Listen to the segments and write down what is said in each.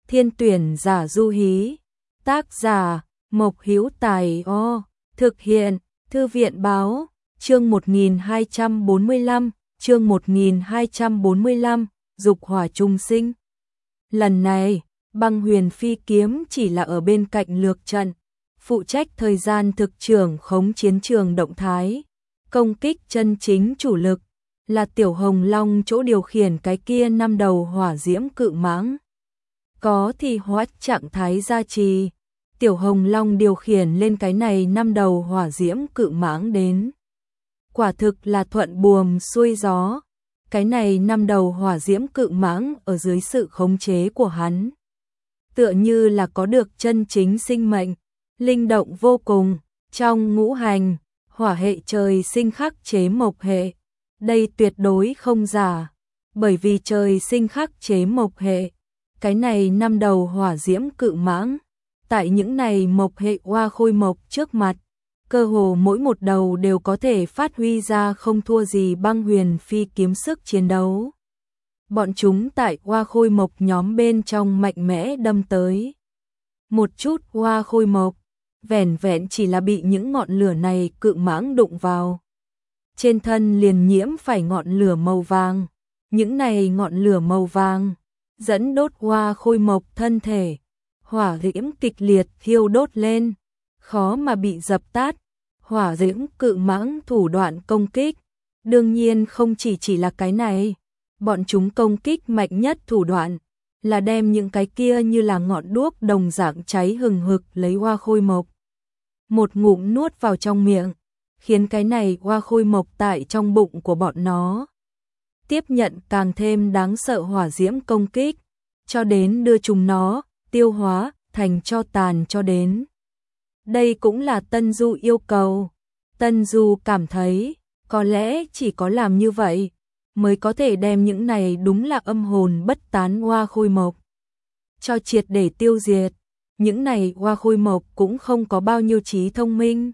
Thiên tuyển giả du hí. Tác giả Mộc Hữu Tài. Thực hiện Thư viện báo. Chương 1245, chương 1245, dục hỏa trung sinh. Lần này, Băng Huyền Phi kiếm chỉ là ở bên cạnh lược trận, phụ trách thời gian thực trưởng khống chiến trường động thái. Công kích chân chính chủ lực là Tiểu Hồng Long chỗ điều khiển cái kia 5 đầu hỏa diễm cự mãng. Có thì hóa trạng thái gia trì, Tiểu Hồng Long điều khiển lên cái này 5 đầu hỏa diễm cự mãng đến. Quả thực là thuận buồm xuôi gió, cái này 5 đầu hỏa diễm cự mãng ở dưới sự khống chế của hắn. Tựa như là có được chân chính sinh mệnh, linh động vô cùng, trong ngũ hành, hỏa hệ trời sinh khắc chế mộc hệ. Đây tuyệt đối không giả, bởi vì trời sinh khắc chế mộc hệ. Cái này 5 đầu hỏa diễm cự mãng, tại những này mộc hệ hoa khôi mộc trước mặt, cơ hồ mỗi một đầu đều có thể phát huy ra không thua gì Băng Huyền Phi kiếm sức chiến đấu. Bọn chúng tại hoa khôi mộc nhóm bên trong mạnh mẽ đâm tới. Một chút hoa khôi mộc, vẻn vẹn chỉ là bị những ngọn lửa này cự mãng đụng vào. Trên thân liền nhiễm phải ngọn lửa màu vàng. Những này ngọn lửa màu vàng dẫn đốt hoa khôi mộc thân thể, hỏa diễm kịch liệt thiêu đốt lên, khó mà bị dập tắt. Hỏa diễm cự mãng thủ đoạn công kích, đương nhiên không chỉ là cái này, bọn chúng công kích mạnh nhất thủ đoạn là đem những cái kia như là ngọn đuốc đồng dạng cháy hừng hực lấy hoa khôi mộc, một ngụm nuốt vào trong miệng, khiến cái này hoa khôi mộc tại trong bụng của bọn nó tiếp nhận càng thêm đáng sợ hỏa diễm công kích, cho đến đưa chúng nó tiêu hóa thành tro tàn cho đến. Đây cũng là Tân Du yêu cầu. Tân Du cảm thấy, có lẽ chỉ có làm như vậy, mới có thể đem những này đúng là âm hồn bất tán hoa khôi mộc cho triệt để tiêu diệt. Những này hoa khôi mộc cũng không có bao nhiêu trí thông minh.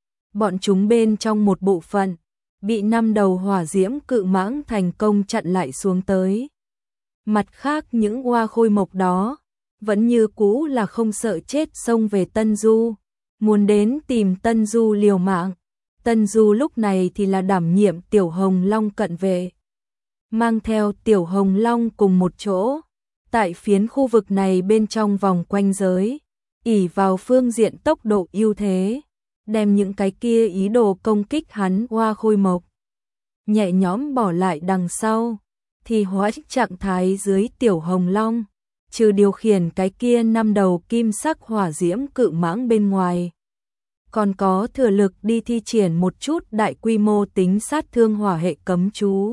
Bọn chúng bên trong một bộ phận, bị 5 đầu hỏa diễm cự mãng thành công chặn lại xuống tới. Mặt khác những hoa khôi mộc đó, vẫn như cũ là không sợ chết xông về Tân Du, muốn đến tìm Tân Du liều mạng. Tân Du lúc này thì là đảm nhiệm Tiểu Hồng Long cận vệ, mang theo Tiểu Hồng Long cùng một chỗ, tại phiến khu vực này bên trong vòng quanh giới, ỷ vào phương diện tốc độ ưu thế, đem những cái kia ý đồ công kích hắn hoa khôi mộc nhẹ nhõm bỏ lại đằng sau. Thì hóa trạng thái dưới Tiểu Hồng Long, trừ điều khiển cái kia 5 đầu kim sắc hỏa diễm cự mãng bên ngoài, còn có thừa lực đi thi triển một chút đại quy mô tính sát thương hỏa hệ cấm chú,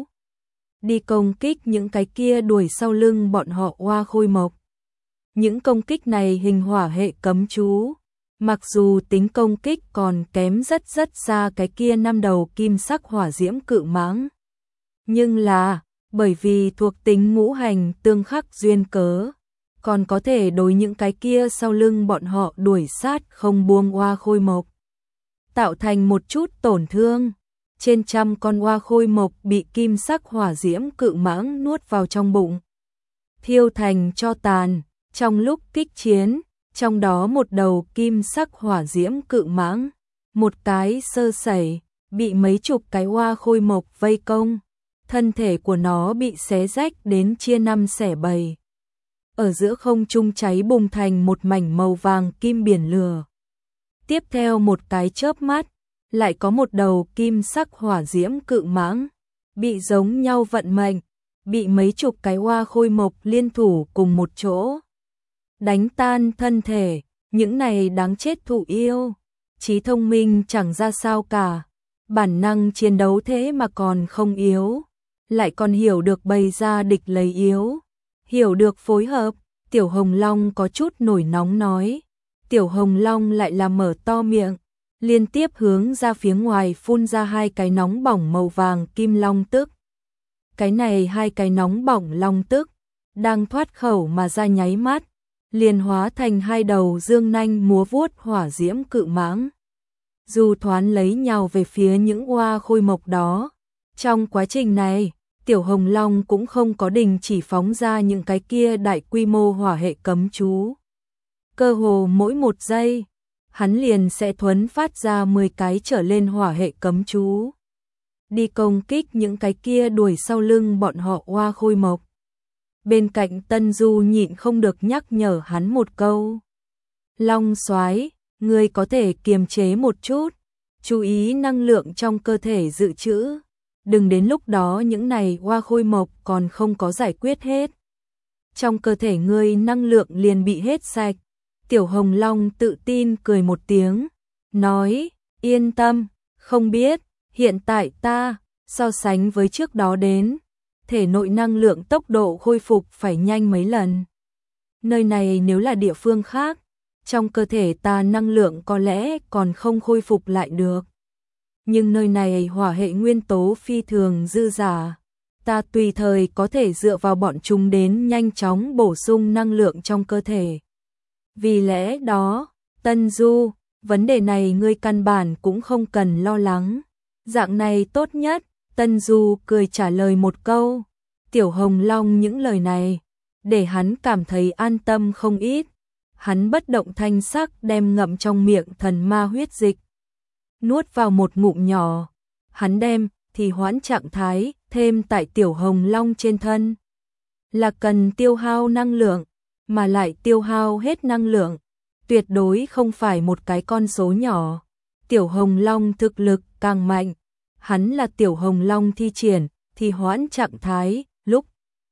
đi công kích những cái kia đuổi sau lưng bọn họ hoa khôi mộc. Những công kích này hình hỏa hệ cấm chú, mặc dù tính công kích còn kém rất xa cái kia 5 đầu kim sắc hỏa diễm cự mãng, nhưng là bởi vì thuộc tính ngũ hành tương khắc duyên cớ, còn có thể đối những cái kia sau lưng bọn họ đuổi sát không buông hoa khôi mộc, tạo thành một chút tổn thương. Trên trăm con hoa khôi mộc bị kim sắc hỏa diễm cự mãng nuốt vào trong bụng, thiêu thành tro tàn. Trong lúc kích chiến, trong đó một đầu kim sắc hỏa diễm cự mãng, một cái sơ sẩy, bị mấy chục cái hoa khôi mộc vây công, thân thể của nó bị xé rách đến chia 5 xẻ 7. Ở giữa không trung cháy bùng thành một mảnh màu vàng kim biển lửa. Tiếp theo một cái chớp mắt, lại có một đầu kim sắc hỏa diễm cự mãng, bị giống nhau vận mệnh, bị mấy chục cái hoa khôi mộc liên thủ cùng một chỗ đánh tan thân thể. Những này đáng chết thụ yêu, trí thông minh chẳng ra sao cả, bản năng chiến đấu thế mà còn không yếu, lại còn hiểu được bày ra địch lấy yếu, hiểu được phối hợp. Tiểu Hồng Long có chút nổi nóng nói. Tiểu Hồng Long lại là mở to miệng, liên tiếp hướng ra phía ngoài phun ra 2 cái nóng bỏng màu vàng kim long tức. Cái này 2 cái nóng bỏng long tức đang thoát khẩu mà ra nháy mắt, liền hóa thành 2 đầu dương nanh múa vuốt hỏa diễm cự mãng, dù thoáng lấy nhào về phía những hoa khôi mộc đó. Trong quá trình này, Tiểu Hồng Long cũng không có đình chỉ phóng ra những cái kia đại quy mô hỏa hệ cấm chú. Cơ hồ mỗi một giây, hắn liền sẽ thuấn phát ra 10 cái trở lên hỏa hệ cấm chú. Đi công kích những cái kia đuổi sau lưng bọn họ Hoa Khôi Mộc. Bên cạnh Tân Du nhịn không được nhắc nhở hắn một câu. Long Soái, ngươi có thể kiềm chế một chút, chú ý năng lượng trong cơ thể dự trữ. Đừng đến lúc đó những này Hoa Khôi Mộc còn không có giải quyết hết. Trong cơ thể ngươi năng lượng liền bị hết sạch. Tiểu Hồng Long tự tin cười một tiếng, nói, yên tâm, không biết, hiện tại ta, so sánh với trước đó đến, thể nội năng lượng tốc độ khôi phục phải nhanh mấy lần. Nơi này nếu là địa phương khác, trong cơ thể ta năng lượng có lẽ còn không khôi phục lại được. Nhưng nơi này hỏa hệ nguyên tố phi thường dư dả, ta tùy thời có thể dựa vào bọn chúng đến nhanh chóng bổ sung năng lượng trong cơ thể. Vì lẽ đó, Tân Du, vấn đề này ngươi căn bản cũng không cần lo lắng. Dạng này tốt nhất, Tân Du cười trả lời một câu. Tiểu Hồng Long những lời này, để hắn cảm thấy an tâm không ít. Hắn bất động thanh sắc đem ngậm trong miệng thần ma huyết dịch. Nuốt vào một ngụm nhỏ, hắn đem thì hoãn trạng thái thêm tại Tiểu Hồng Long trên thân. Là cần tiêu hao năng lượng, mà lại tiêu hao hết năng lượng, tuyệt đối không phải một cái con số nhỏ. Tiểu Hồng Long thực lực càng mạnh, hắn là Tiểu Hồng Long thi triển, thì hoãn trạng thái, lúc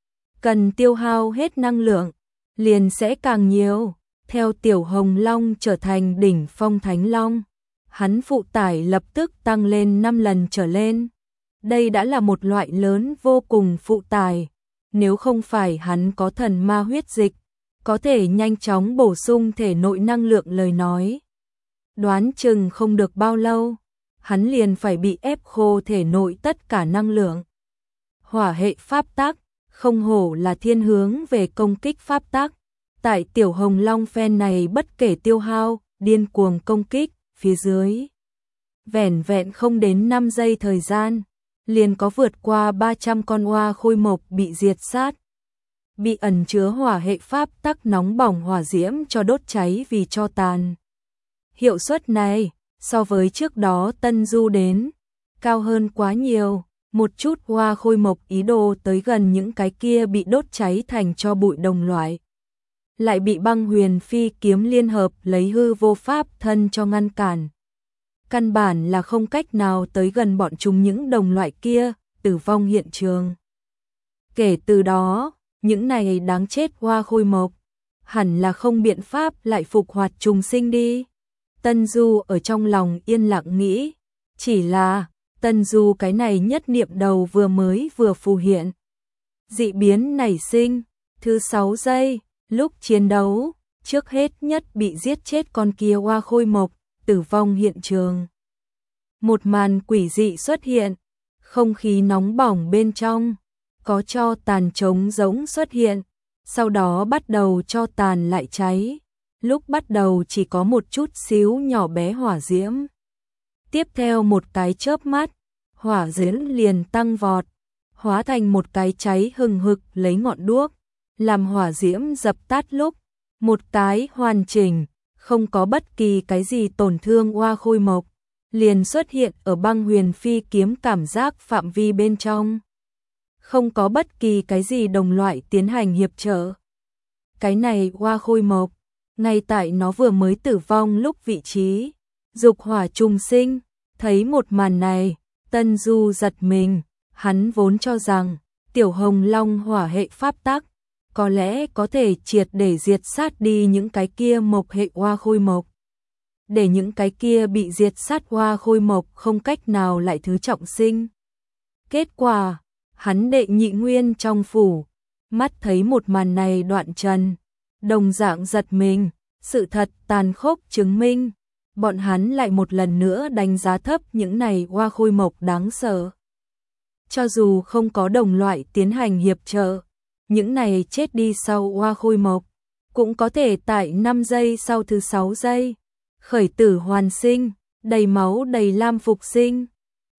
cần tiêu hao hết năng lượng, liền sẽ càng nhiều. Theo Tiểu Hồng Long trở thành đỉnh phong Thánh Long, hắn phụ tải lập tức tăng lên 5 lần trở lên. Đây đã là một loại lớn vô cùng phụ tải, nếu không phải hắn có thần ma huyết dịch, có thể nhanh chóng bổ sung thể nội năng lượng lời nói. Đoán chừng không được bao lâu, hắn liền phải bị ép khô thể nội tất cả năng lượng. Hỏa hệ pháp tắc, không hổ là thiên hướng về công kích pháp tắc. Tại Tiểu Hồng Long phen này bất kể tiêu hao, điên cuồng công kích, phía dưới. Vẻn vẹn không đến 5 giây thời gian, liền có vượt qua 300 con Hoa Khôi Mộc bị diệt sát. Bị ẩn chứa hỏa hệ pháp tắc nóng bỏng hỏa diễm cho đốt cháy vì tro tàn. Hiệu suất này, so với trước đó Tân Du đến, cao hơn quá nhiều. Một chút Hoa Khôi Mộc ý đồ tới gần những cái kia bị đốt cháy thành tro bụi đồng loại. Lại bị Băng Huyền Phi kiếm liên hợp lấy hư vô pháp thân cho ngăn cản. Căn bản là không cách nào tới gần bọn chúng những đồng loại kia, tử vong hiện trường. Kể từ đó, những này đáng chết Hoa Khôi Mộc, hẳn là không biện pháp lại phục hoạt trùng sinh đi. Tân Du ở trong lòng yên lặng nghĩ, chỉ là Tân Du cái này nhất niệm đầu vừa phù hiện. Dị biến nảy sinh, thứ 6 giây, lúc chiến đấu, trước hết nhất bị giết chết con kia Hoa Khôi Mộc, tử vong hiện trường. Một màn quỷ dị xuất hiện, không khí nóng bỏng bên trong, có tro tàn trống rỗng xuất hiện, sau đó bắt đầu tro tàn lại cháy, lúc bắt đầu chỉ có một chút xíu nhỏ bé hỏa diễm. Tiếp theo một cái chớp mắt, hỏa diễm liền tăng vọt, hóa thành một cái cháy hừng hực lấy ngọn đuốc, làm hỏa diễm dập tắt lúc, một cái hoàn chỉnh, không có bất kỳ cái gì tổn thương Hoa Khôi Mộc, liền xuất hiện ở Băng Huyền Phi kiếm cảm giác phạm vi bên trong. Không có bất kỳ cái gì đồng loại tiến hành hiệp trợ. Cái này Hoa Khôi Mộc, ngay tại nó vừa mới tử vong lúc vị trí, dục hỏa trùng sinh, thấy một màn này, Tân Du giật mình, hắn vốn cho rằng Tiểu Hồng Long hỏa hệ pháp tắc có lẽ có thể triệt để diệt sát đi những cái kia mộc hệ Hoa Khôi Mộc. Để những cái kia bị diệt sát Hoa Khôi Mộc không cách nào lại thứ trọng sinh. Kết quả, hắn đệ nhị nguyên trong phủ, mắt thấy một màn này đoạn trần, đồng dạng giật mình, sự thật tàn khốc chứng minh, bọn hắn lại một lần nữa đánh giá thấp những này Hoa Khôi Mộc đáng sợ. Cho dù không có đồng loại tiến hành hiệp trợ, những này chết đi sau Hoa Khôi Mộc, cũng có thể tại 5 giây sau thứ 6 giây, khởi tử hoàn sinh, đầy máu đầy lam phục sinh.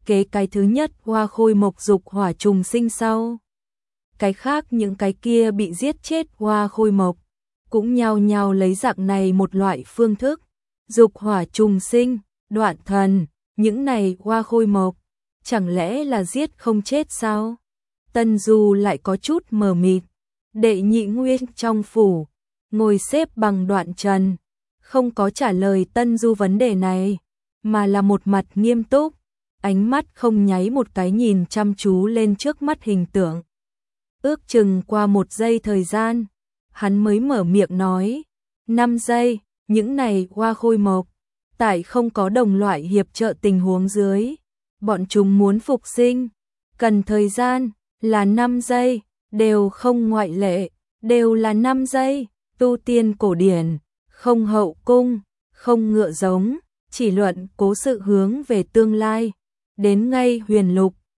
kế cái thứ nhất hoa khôi mộc dục hỏa trùng sinh sau. Cái khác những cái kia bị giết chết hoa khôi mộc, cũng nhao nhao lấy dạng này một loại phương thức. Dục hỏa trùng sinh, đoạn thần, những này hoa khôi mộc, chẳng lẽ là giết không chết sao? Tân Du lại có chút mờ mịt. Đệ Nhị Nguyên trong phủ, ngồi xếp bằng Đoạn Trần, không có trả lời Tân Du vấn đề này, mà là một mặt nghiêm túc, ánh mắt không nháy một cái nhìn chăm chú lên trước mắt hình tượng. Ước chừng qua 1 giây thời gian, hắn mới mở miệng nói, 5 giây, những này hoa khôi mộc, tại không có đồng loại hiệp trợ tình huống dưới, bọn chúng muốn phục sinh, cần thời gian, là 5 giây, đều không ngoại lệ, đều là 5 giây, tu tiên cổ điển, không hậu cung, không ngựa giống, chỉ luận cố sự hướng về tương lai, đến ngay huyền lục,